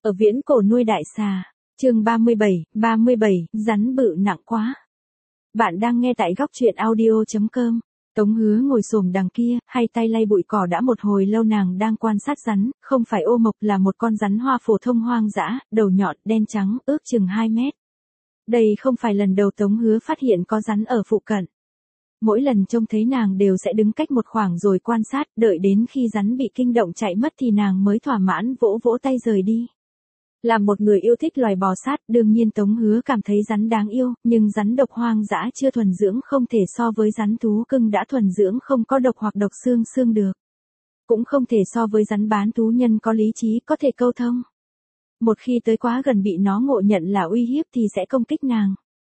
Ở viễn cổ nuôi đại xà. Chương 37, rắn bự nặng quá. Bạn đang nghe tại góc truyện audio.com. Tống Hứa ngồi xổm đằng kia, hai tay lay bụi cỏ đã một hồi lâu, nàng đang quan sát rắn, không phải ô mộc, là một con rắn hoa phổ thông hoang dã, đầu nhọn, đen trắng, ước chừng 2 mét. Đây không phải lần đầu Tống Hứa phát hiện có rắn ở phụ cận. Mỗi lần trông thấy nàng đều sẽ đứng cách một khoảng rồi quan sát, đợi đến khi rắn bị kinh động chạy mất thì nàng mới thỏa mãn vỗ vỗ tay rời đi. Là một người yêu thích loài bò sát, đương nhiên Tống Hứa cảm thấy rắn đáng yêu, nhưng rắn độc hoang dã chưa thuần dưỡng không thể so với rắn thú cưng đã thuần dưỡng không có độc hoặc độc xương được. Cũng không thể so với rắn bán thú nhân có lý trí, có thể câu thông. Một khi tới quá gần bị nó ngộ nhận là uy hiếp thì sẽ công kích nàng.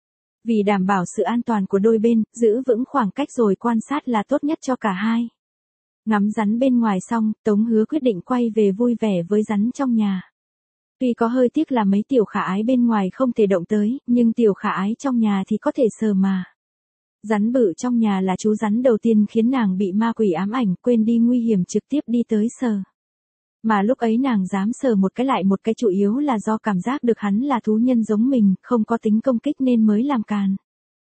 Vì đảm bảo sự an toàn của đôi bên, giữ vững khoảng cách rồi quan sát là tốt nhất cho cả hai. Ngắm rắn bên ngoài xong, Tống Hứa quyết định quay về vui vẻ với rắn trong nhà. Tuy có hơi tiếc là mấy tiểu khả ái bên ngoài không thể động tới, nhưng tiểu khả ái trong nhà thì có thể sờ mà. Rắn bự trong nhà là chú rắn đầu tiên khiến nàng bị ma quỷ ám ảnh, quên đi nguy hiểm trực tiếp đi tới sờ. Mà lúc ấy nàng dám sờ một cái lại một cái, chủ yếu là do cảm giác được hắn là thú nhân giống mình, không có tính công kích nên mới làm càn.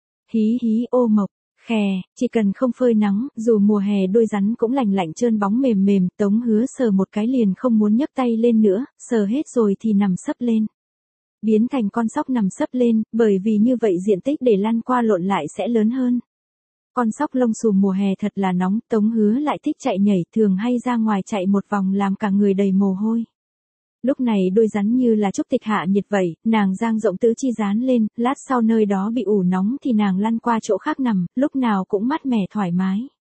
Hí hí ô mộc, khè, chỉ cần không phơi nắng, dù mùa hè đôi rắn cũng lành lạnh trơn bóng mềm, Tống Hứa sờ một cái liền không muốn nhấc tay lên nữa, sờ hết rồi thì nằm sấp lên. Biến thành con sóc nằm sấp lên, bởi vì như vậy diện tích để lăn qua lộn lại sẽ lớn hơn. Con sóc lông xùm mùa hè thật là nóng, Tống Hứa lại thích chạy nhảy, thường hay ra ngoài chạy một vòng làm cả người đầy mồ hôi. Lúc này đôi rắn như là chúc tịch hạ nhiệt vậy, nàng dang rộng tứ chi dán lên, lát sau nơi đó bị ủ nóng thì nàng lăn qua chỗ khác nằm, lúc nào cũng mát mẻ thoải mái.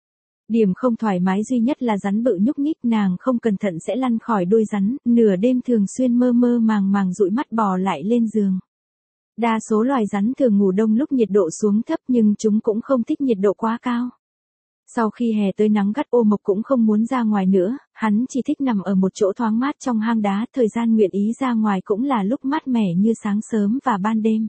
Điểm không thoải mái duy nhất là rắn bự nhúc nhích, nàng không cẩn thận sẽ lăn khỏi đuôi rắn, nửa đêm thường xuyên mơ màng dụi mắt bò lại lên giường. Đa số loài rắn thường ngủ đông lúc nhiệt độ xuống thấp, nhưng chúng cũng không thích nhiệt độ quá cao. Sau khi hè tới nắng gắt, ô mộc cũng không muốn ra ngoài nữa, hắn chỉ thích nằm ở một chỗ thoáng mát trong hang đá, thời gian nguyện ý ra ngoài cũng là lúc mát mẻ như sáng sớm và ban đêm.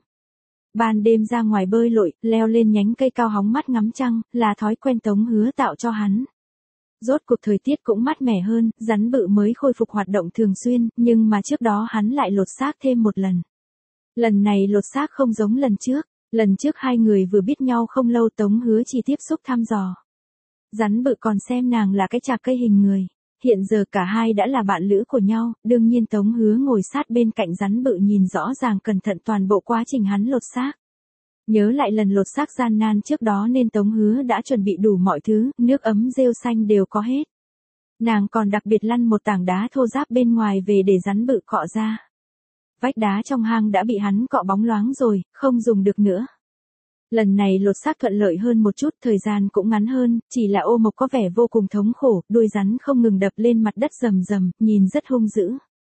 Ban đêm ra ngoài bơi lội, leo lên nhánh cây cao hóng mát ngắm trăng, là thói quen Tống Hứa tạo cho hắn. Rốt cuộc thời tiết cũng mát mẻ hơn, rắn bự mới khôi phục hoạt động thường xuyên, nhưng mà trước đó hắn lại lột xác thêm một lần. Lần này lột xác không giống lần trước hai người vừa biết nhau không lâu, Tống Hứa chỉ tiếp xúc thăm dò. Rắn bự còn xem nàng là cái chạc cây hình người. Hiện giờ cả hai đã là bạn lữ của nhau, đương nhiên Tống Hứa ngồi sát bên cạnh rắn bự nhìn rõ ràng cẩn thận toàn bộ quá trình hắn lột xác. Nhớ lại lần lột xác gian nan trước đó nên Tống Hứa đã chuẩn bị đủ mọi thứ, nước ấm rêu xanh đều có hết. Nàng còn đặc biệt lăn một tảng đá thô ráp bên ngoài về để rắn bự cọ ra. Vách đá trong hang đã bị hắn cọ bóng loáng rồi, không dùng được nữa. Lần này lột xác thuận lợi hơn một chút, thời gian cũng ngắn hơn, chỉ là ô mộc có vẻ vô cùng thống khổ, đuôi rắn không ngừng đập lên mặt đất rầm, nhìn rất hung dữ.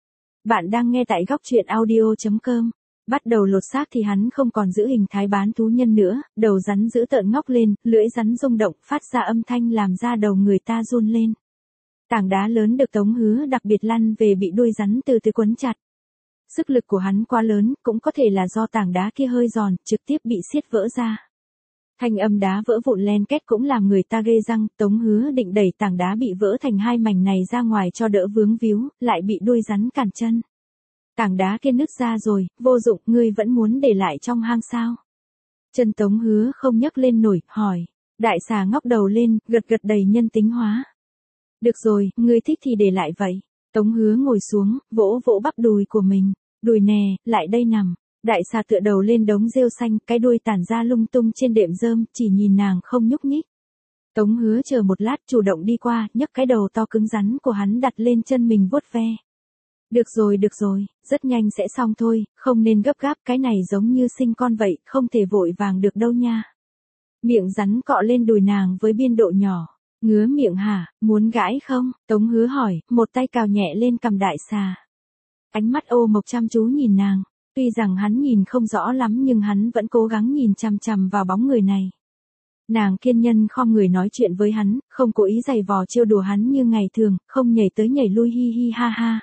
Bạn đang nghe tại góc truyện audio.com. Bắt đầu lột xác thì hắn không còn giữ hình thái bán thú nhân nữa, đầu rắn dữ tợn ngóc lên, lưỡi rắn rung động, phát ra âm thanh làm da đầu người ta run lên. Tảng đá lớn được Tống Hứa đặc biệt lăn về bị đuôi rắn từ từ quấn chặt. Sức lực của hắn quá lớn, cũng có thể là do tảng đá kia hơi giòn, trực tiếp bị xiết vỡ ra. Thanh âm đá vỡ vụn len két cũng làm người ta ghê răng, Tống Hứa định đẩy tảng đá bị vỡ thành hai mảnh này ra ngoài cho đỡ vướng víu, lại bị đuôi rắn cản chân. Tảng đá kia nứt ra rồi, vô dụng, ngươi vẫn muốn để lại trong hang sao? Chân Tống Hứa không nhấc lên nổi, hỏi. Đại xà ngóc đầu lên, gật đầy nhân tính hóa. Được rồi, ngươi thích thì để lại vậy. Tống Hứa ngồi xuống, vỗ bắp đùi của mình. Đùi nè, lại đây nằm. Đại xà tựa đầu lên đống rêu xanh, cái đuôi tản ra lung tung trên đệm rơm, chỉ nhìn nàng không nhúc nhích. Tống Hứa chờ một lát, chủ động đi qua, nhấc cái đầu to cứng rắn của hắn đặt lên chân mình vuốt ve. Được rồi, rất nhanh sẽ xong thôi, không nên gấp gáp, cái này giống như sinh con vậy, không thể vội vàng được đâu nha. Miệng rắn cọ lên đùi nàng với biên độ nhỏ. Ngứa miệng hả, muốn gãi không? Tống Hứa hỏi, một tay cào nhẹ lên cằm đại xà. Ánh mắt ô mộc chăm chú nhìn nàng, tuy rằng hắn nhìn không rõ lắm nhưng hắn vẫn cố gắng nhìn chằm vào bóng người này. Nàng kiên nhân khom người nói chuyện với hắn, không cố ý giày vò trêu đùa hắn như ngày thường, không nhảy tới nhảy lui hi hi ha ha.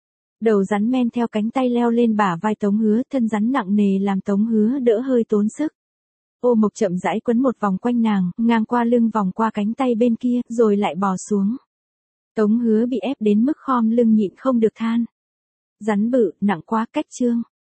Đầu rắn men theo cánh tay leo lên bả vai Tống Hứa, thân rắn nặng nề làm Tống Hứa đỡ hơi tốn sức. Ô mộc chậm rãi quấn một vòng quanh nàng, ngang qua lưng vòng qua cánh tay bên kia, rồi lại bò xuống. Tống Hứa bị ép đến mức khom lưng nhịn không được than. Rắn bự, nặng quá cách chương.